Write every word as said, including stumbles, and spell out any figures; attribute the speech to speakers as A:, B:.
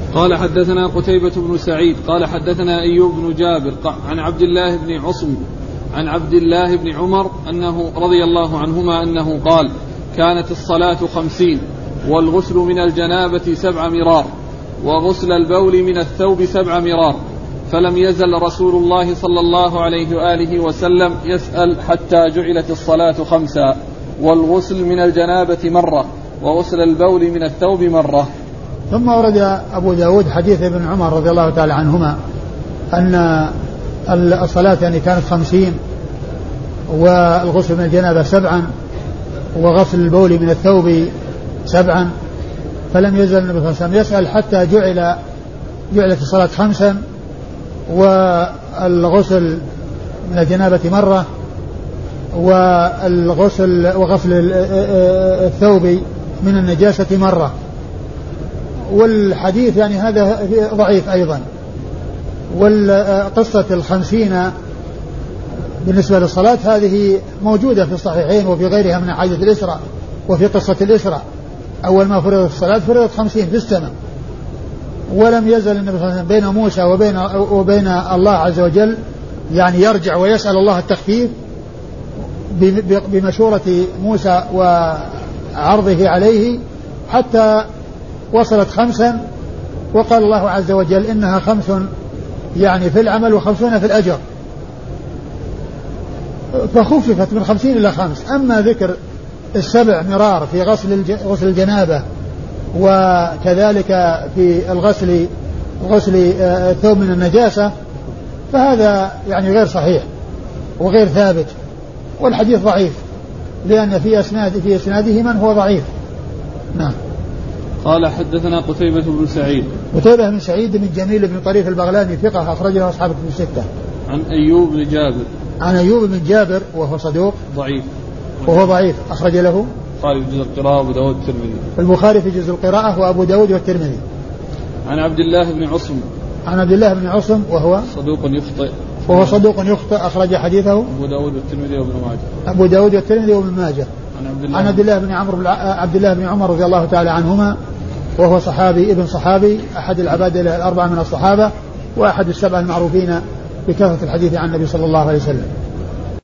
A: قال حدثنا قتيبة بن سعيد قال حدثنا أيوب بن جابر عن عبد الله بن عصم عن عبد الله بن عمر أنه رضي الله عنهما أنه قال كانت الصلاة خمسين والغسل من الجنابة سبع مرار وغسل البول من الثوب سبع مرار فلم يزل رسول الله صلى الله عليه وآله وسلم يسأل حتى جعلت الصلاة خمسا والغسل من الجنابة مرة وغسل البول من الثوب مرة.
B: ثم ورد أبو داود حديث ابن عمر رضي الله تعالى عنهما أن الصلاة يعني كانت خمسين والغسل من الجنابة سبعا وغسل البول من الثوب سبعا فلم يزل النبي صلى الله عليه وسلم يسأل حتى جعل جعلت الصلاة خمسا والغسل من الجنابة مرة والغسل وغسل الثوب من النجاسة مرة. والحديث يعني هذا ضعيف أيضا. والقصة الخمسين بالنسبة للصلاة هذه موجودة في الصحيحين وفي غيرها من حديث الإسراء وفي قصة الإسراء أول ما فرضت الصلاة فرضت خمسين في السماء ولم يزل النبي صلى الله عليه وسلم بين موسى وبين, وبين الله عز وجل يعني يرجع ويسأل الله التخفيف بمشورة موسى وعرضه عليه حتى وصلت خمسا وقال الله عز وجل إنها خمس يعني في العمل وخمسون في الأجر فخففت من خمسين إلى خمس. أما ذكر السبع مرار في غسل غسل الجنابة وكذلك في الغسل غسل الثوب من النجاسة فهذا يعني غير صحيح وغير ثابت والحديث ضعيف لأن في أسناد في إسناده من هو ضعيف. نعم.
A: قال حدثنا قتيبة بن سعيد
B: قتيبة بن سعيد بن جميل بن طريف البغلاني ثقة أخرج له أصحاب الكتب الستة.
A: عن أيوب بن جابر
B: عن أيوب بن جابر وهو صدوق
A: ضعيف
B: وهو ضعيف أخرج له
A: البخاري في جزء القراءة وأبو داود والترمذي
B: البخاري في جزء القراءة وأبو داود والترمذي.
A: عن عبد الله بن عصم
B: عن عبد الله بن عصم وهو
A: صدوق يخطئ
B: وهو صدوق يخطئ أخرج حديثه
A: أبو داود والترمذي وابن ماجه
B: أبو داود والترمذي وابن ماجه.
A: عن عبد الله
B: عن عبد الله بن عمرو عبد الله بن عمر رضي الله تعالى عنهما وهو صحابي ابن صحابي أحد العباد الأربعة من الصحابة وأحد السبعة المعروفين بكثرة الحديث عن النبي صلى الله عليه وسلم.